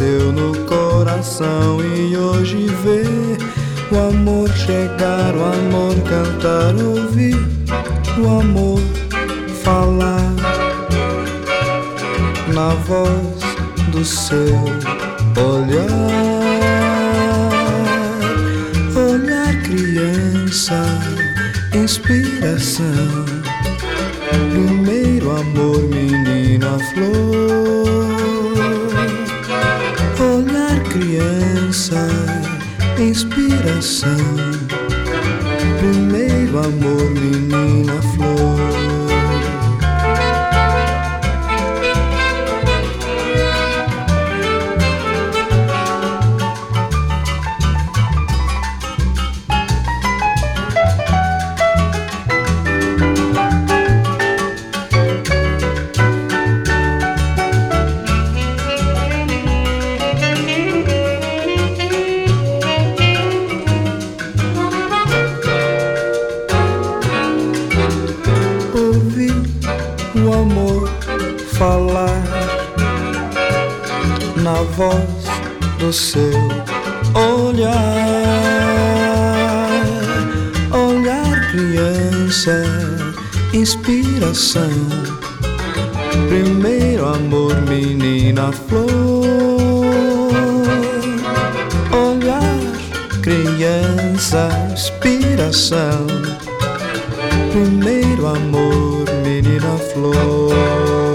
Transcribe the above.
nasceu no coração e hoje vê o amor chegar, o amor cantar, ouvir o amor falar na voz do seu olhar. Olhar criança, inspiração, primeiro amor, menina flor. Olhar criança, inspiração, primeiro amor, menina flor. O amor falar na voz do seu olhar. Olhar criança, inspiração, primeiro amor, menina flor. Olhar criança, inspiração, primeiro amor, menina flor.